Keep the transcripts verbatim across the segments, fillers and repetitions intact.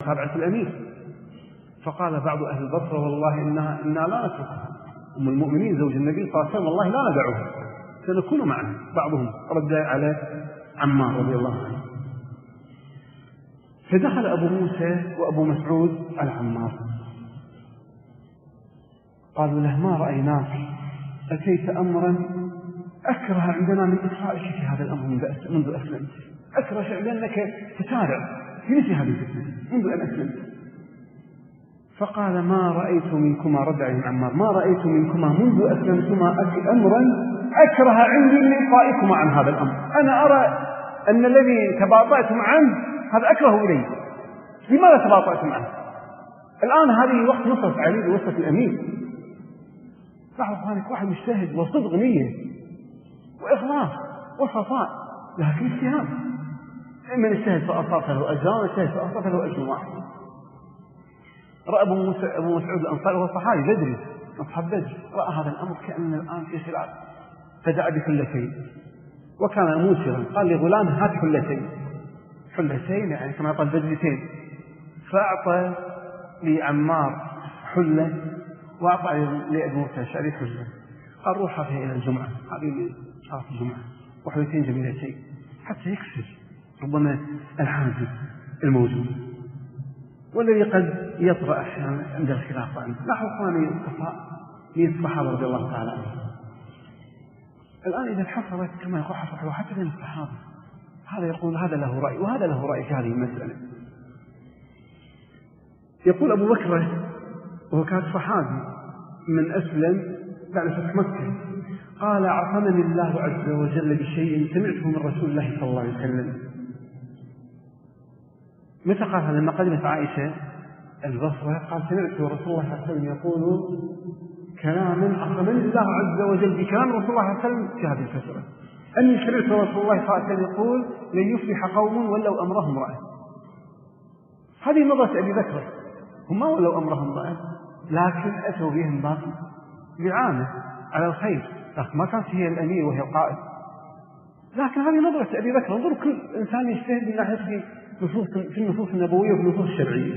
متابعة الأمير. فقال بعض أهل البصرة والله إنها إنا لا نتركها، أم المؤمنين زوج النبي صلى الله عليه وسلم والله لا ندعوها، سنكون معه. بعضهم رد على عمار رضي الله عنه. فدخل أبو موسى وأبو مسعود على عمار، قالوا له ما رأيناك أتيت أمرا أكره عندنا من إسرائك في هذا الأمر منذ أسلمت، أكره شيء لأنك تسارع في مثل هذه الفتنة منذ أن أسلمت. فقال ما رأيت منكما، رد عليهم عمار، ما رأيت منكما منذ أسلمتما أمرا أكره عندي من إطائكما عن هذا الأمر. أنا أرى أن الذي تباطأتم عنه هذا أكره إلي، لماذا تباطأتم عنه؟ الآن هذه وقت نصرة علي ووصفة الأمير. لاحظوا أخوانك، واحد مجتهد وصدق نية وإخلاص وصفاء، لكن اجتهاد، إما اجتهد فأصاب له أجران واجتهد فأصاب له أجر واحد. رأى أبو مسعود الأنصاري وهو صحابي بدري أصحاب بدر، رأى هذا الأمر كأن الآن في خلاف، فدعا بحلتين وكان موسرا، قال لغلام هات حلتين، حلتين يعني كما قال بدرتين. فأعطى لعمار حلة وأعطى لأبو موسى الأشعري حلة، قال روح فيها إلى الجمعة، هذه شرف الجمعة، وحلتين جميلتين حتى يكسر ربما الحاجز الموجود والذي قد يطرأ أحيانا عند الخلاف عنه. لاحظوا أخواني الصفاء من الصحابة رضي الله تعالى عنهم. الآن إذا حصلت كما يقول حصلت حتى بين الصحابة، هذا يقول هذا له رأي وهذا له رأي في هذه المسألة. يقول أبو بكر وهو كان صحابي من أسلم بعد فتح مكة، قال عصمني الله عز وجل بشيء سمعته من رسول الله صلى الله عليه وسلم. متى قال هذا؟ لما قدمت عائشة البصرة قال سمعت رسول الله صلى الله عليه وسلم يقول كلاما عصمني الله عز وجل بكلام رسول الله صلى الله عليه وسلم في هذه الفترة، أني سمعت رسول الله صلى الله عليه وسلم يقول لن يفلح قوم ولو أمرهم امرأة. هذه نظرة أبي بكر، هم ما ولو أمرهم امرأة، لكن أتوا بهم باقي بعامة على الخير، لكن ما كانت هي الأمير وهي القائد. لكن هذه نظرة أبي بكر. انظروا كل إنسان يجتهد من ناحية في النصوص النبوية وفي النصوص الشرعية.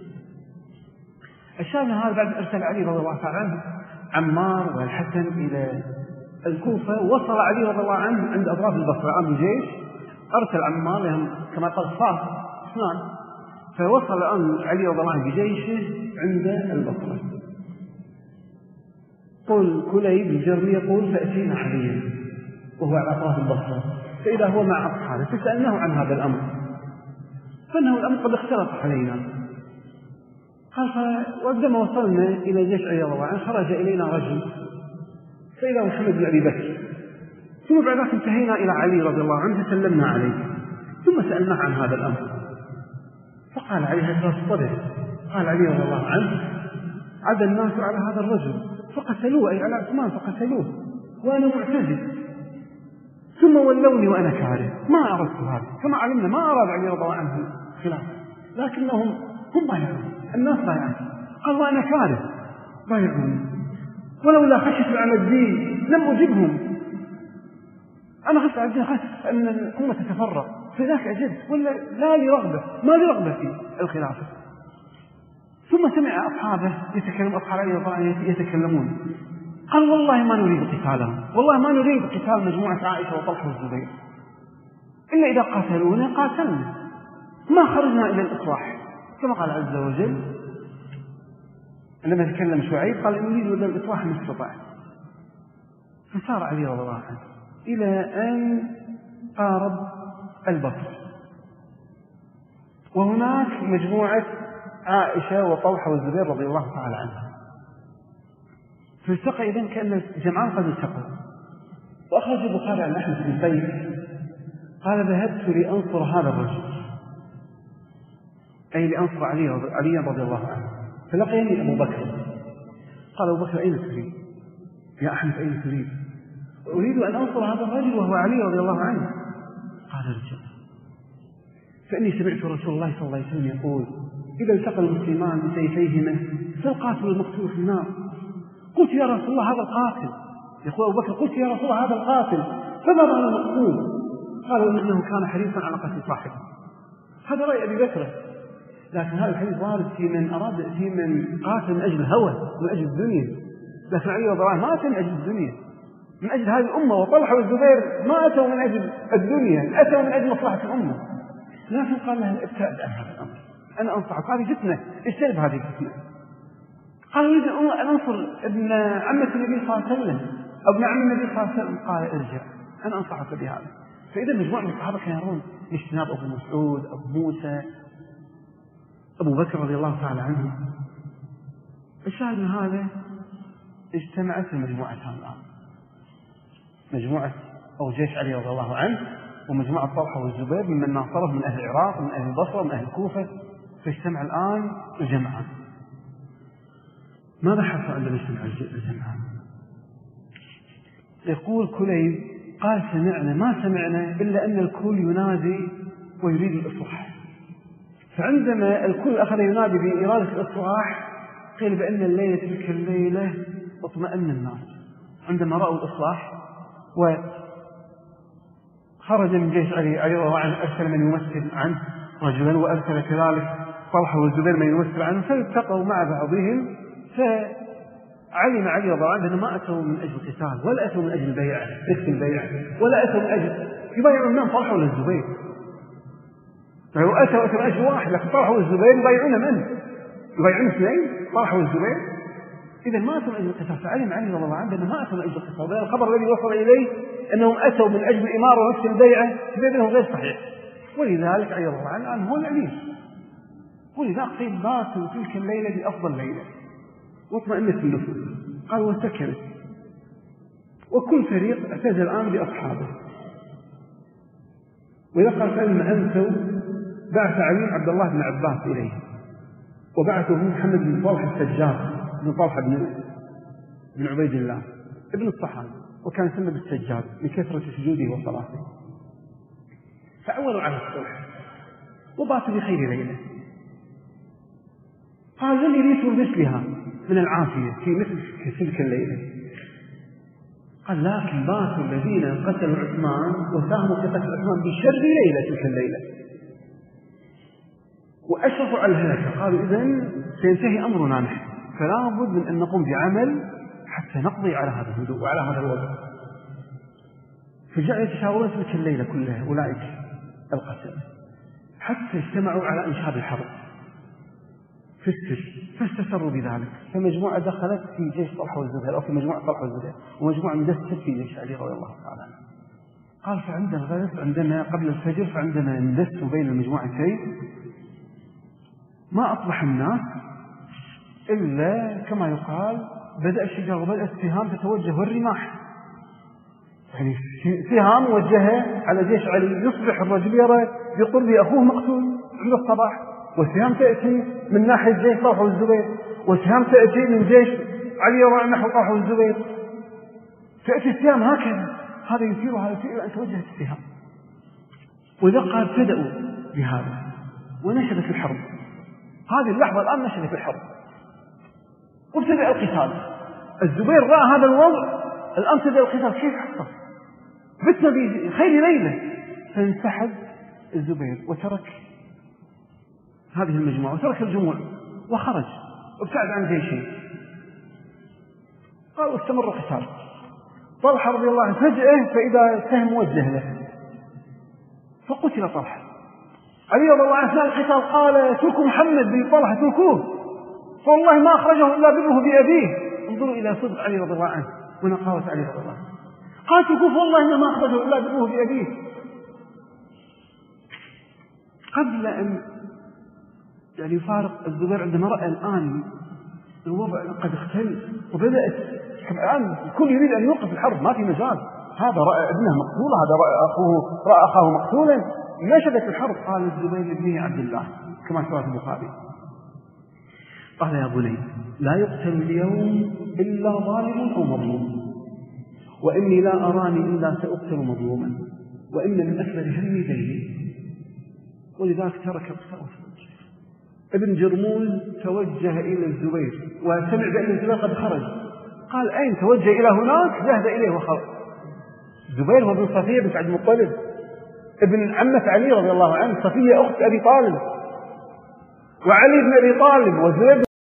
الشاهد هذا بعد أرسل علي رضي الله تعالى عنه عمار والحسن إلى الكوفة، وصل علي رضي الله عنه عند أطراف البصرة عام الجيش، أرسل عمار لهم كما قال صاف اثنان، فوصل الآن علي رضي الله عنه بجيشه عند البصرة. قل كليب الجرمي يقول فأتينا عليا وهو على أطراف البصرة، فإذا هو مع أصحابه فسألناه عن هذا الأمر، فإنه الأمر قد اختلط علينا. قال وعندما وصلنا إلى جيش علي رضي الله عنه خرج إلينا رجل فإذا محمد بن أبي بكر، ثم بعد ذلك انتهينا إلى علي رضي الله عنه فسلمنا عليه ثم سألناه عن هذا الأمر. فقال علي هذا الصدر، قال علي رضي الله عنه عدا الناس على هذا الرجل فقتلوه، أي على عثمان فقتلوه وأنا معتزل، ثم ولوني وأنا كاره، ما أردت هذا. كما علمنا ما أراد علي رضي الله عنه خلافه، لكنهم هم ضيعون، الناس ضيعون. قال وأنا كاره ضيعون، ولولا خشيت على الدين لم أجبهم. أنا خشيت على الدين، خشيت أن الأمة تتفرق، فذاك أجبت، ولا لا لي رغبة، ما لي رغبة في الخلافة. ثم سمع أصحابه يتكلم، أصحاب علي رضي الله عنه يتكلمون، قال والله ما نريد قتالهم، والله ما نريد قتال مجموعة عائشة وطلحة والزبير، إلا إذا قاتلونا قاتلنا، ما خرجنا إلى الإصلاح، كما قال عز وجل لما تكلم شعيب قال إن نريد إلى الإصلاح ما استطعنا. فسار علي رضي الله عنه إلى أن قارب البصر، وهناك مجموعة عائشة وطلحة والزبير رضي الله تعالى عنها، فالتقى إذن كأن الجمعان قد التقوا. وأخرج البخاري عن أحمد بن قيس قال ذهبت لأنصر هذا الرجل، أي لأنصر علي علي رضي الله عنه، فلقيني أبو بكر، قال أبو بكر أين تريد يا أحمد، أين تريد؟ أريد أن أنصر هذا الرجل وهو علي رضي الله عنه. قال ارجع، فإني سمعت رسول الله صلى الله عليه وسلم يقول إذا التقى المسلمان بسيفيهما فالقاتل المقتول في النار. قلت يا رسول الله هذا القاتل، يقول أبو بكر قلت يا رسول الله هذا القاتل فما بال المقتول؟ قالوا إنه كان حريصا على قتل صاحبه. هذا رأي أبي بكر، لكن هذا الحديث وارد في من أراد في من قاتل من أجل الهوى من أجل الدنيا. لكن علي رضي الله عنه ما أتى من أجل الدنيا، من أجل هذه الأمة. وطلحة والزبير ما أتوا من أجل الدنيا، أتوا من أجل مصلحة الأمة. لكن قال له ابتعد عن هذا الأمر، أنا أنصحك، هذه فتنة، اجتنب هذه الفتنة. قال يريد أن أنصر ابن عمة النبي صلى الله عليه وسلم أو ابن عم النبي صلى الله عليه وسلم. قال ارجع، أنا أنصحك بهذا. فإذا مجموعة من الصحابة كانوا يرون اجتناب أبو مسعود، أبو موسى، أبو بكر رضي الله تعالى عنه. الشاهد من هذا اجتمعت المجموعتان الآن، مجموعة أو جيش علي رضي الله عنه ومجموعة طلحة والزبير ممن ناصره من أهل العراق من أهل البصرة من أهل الكوفة. فاجتمع الآن الجمعان. ماذا حصل عندما اجتمع الجمعان؟ يقول كليب قال سمعنا ما سمعنا إلا أن الكل ينادي ويريد الإصلاح. فعندما الكل أخذ ينادي بإرادة الإصلاح قيل بأن الليلة تلك الليلة اطمأن الناس عندما رأوا الإصلاح. وخرج من جيش علي علي رضي الله عنه أرسل من يمثل عنه رجلا، وأرسل كذلك طلحة والزبير من يمثل عنه، فالتقوا مع بعضهم. فعلم علي رضي الله عنه أنه ما أتوا من أجل القتال ولا أتوا من أجل البيعة رزق البيعة ولا أتوا من أجل يبايعون من طلحة ولا الزبير. لو أتوا أتوا من أجل واحد، لكن طلحة والزبير يبايعون من؟ يبايعون اثنين طلحة والزبير. إذا ما أتوا من أجل القتال. فعلم علي رضي الله عنه أنه ما أتوا من أجل القتال. الخبر الذي وصل إليه أنهم أتوا من أجل الإمارة ونفس البيعة بينهم غير صحيح. ولذلك علي رضي الله عنه هو الأمير، ولذلك قيل باتوا تلك الليلة بأفضل ليلة واطمئنت النفوس. قال وسكنت، وكل فريق اعتزل الآن بأصحابه. وإذا قال فلما أنسوا بعث علي عبد الله بن عباس إليه، وبعثه محمد بن طلحة السجاد بن طلحة بن بن عبيد الله ابن الصحابي، وكان يسمى بالسجاد لكثرة سجوده وصلاته. فعولوا على الصلح وباتوا بخير ليلة. قال لن يريدوا مثلها من العافية في مثل تلك الليلة. قال لكن باتوا الذين قتلوا عثمان وساهموا في قتل عثمان بشر ليلة تلك الليلة وأشرفوا على الهلكة. قالوا إذن سينتهي أمرنا نحن، فلا بد من أن نقوم بعمل حتى نقضي على هذا الهدوء وعلى هذا الوضع. فجاءوا يتشاورون تلك الليلة كلها أولئك القتل حتى اجتمعوا على إنشاد الحرب في السجن، فاستسروا بذلك. فمجموعة دخلت في جيش طلحة والزبير أو في مجموعة طلحة والزبير، ومجموعة اندست في جيش علي رضي الله تعالى عنه. قال فعند الغد عندنا قبل الفجر فعندما اندست بين المجموعتين ما أصبح الناس إلا كما يقال بدأ الشجار وبدأ السهام تتوجه والرماح، يعني سهام موجهة على جيش علي. يصبح الرجل يرى بقرب أخوه مقتول عند الصباح، وسهام تأتي من ناحية جيش طلحة والزبير، وسهام تأتي من جيش علي رضي نحو طلحة والزبير. تأتي السهام هكذا، هذا يثير وهذا يثير أن توجهت السهام. وإذا قال ابتدأوا بهذا ونشبت الحرب. هذه اللحظة الآن نشبت الحرب وابتدأ القتال. الزبير رأى هذا الوضع، الآن ابتدأ القتال. كيف حصل؟ بتنا بخير ليلة. فانسحب الزبير وترك هذه المجموعة وترك الجموع وخرج وابتعد عن جيشه. قال واستمر القتال. طلحة رضي الله عنه فجأة فإذا سهم موجه له فقتل طلحة. علي رضي الله عنه أثناء القتال قال اتركوا محمد بن طلحة اتركوه فوالله ما أخرجه إلا بره بأبيه. انظروا إلى صدق علي رضي الله عنه ونقاوة علي رضي الله عنه. قال اتركوه فوالله ما أخرجه إلا بره بأبيه. قبل أن يعني يفارق الزبير عندما رأى الآن الوضع قد اختل وبدأت الآن الكل يريد أن يوقف الحرب، ما في مجال. هذا رأى ابنه مقتولا، هذا رأى أخوه رأى أخاه مقتولا، نشبت الحرب. قال الزبير لابنه عبد الله كما سوى البخاري قال يا بني لا يقتل اليوم إلا ظالم أو مظلوم، وإني لا أراني إلا سأقتل مظلوما، وإن من أكبر همي ديني. ولذلك ترك القتال. ابن جرموز توجه إلى الزبير وسمع بأن الزبير قد خرج. قال أين؟ توجه إلى هناك، ذهب إليه وخرج. الزبير هو بن صفية بن عبد المطلب ابن عمة علي رضي الله عنه، صفية أخت أبي طالب وعلي بن أبي طالب وزبير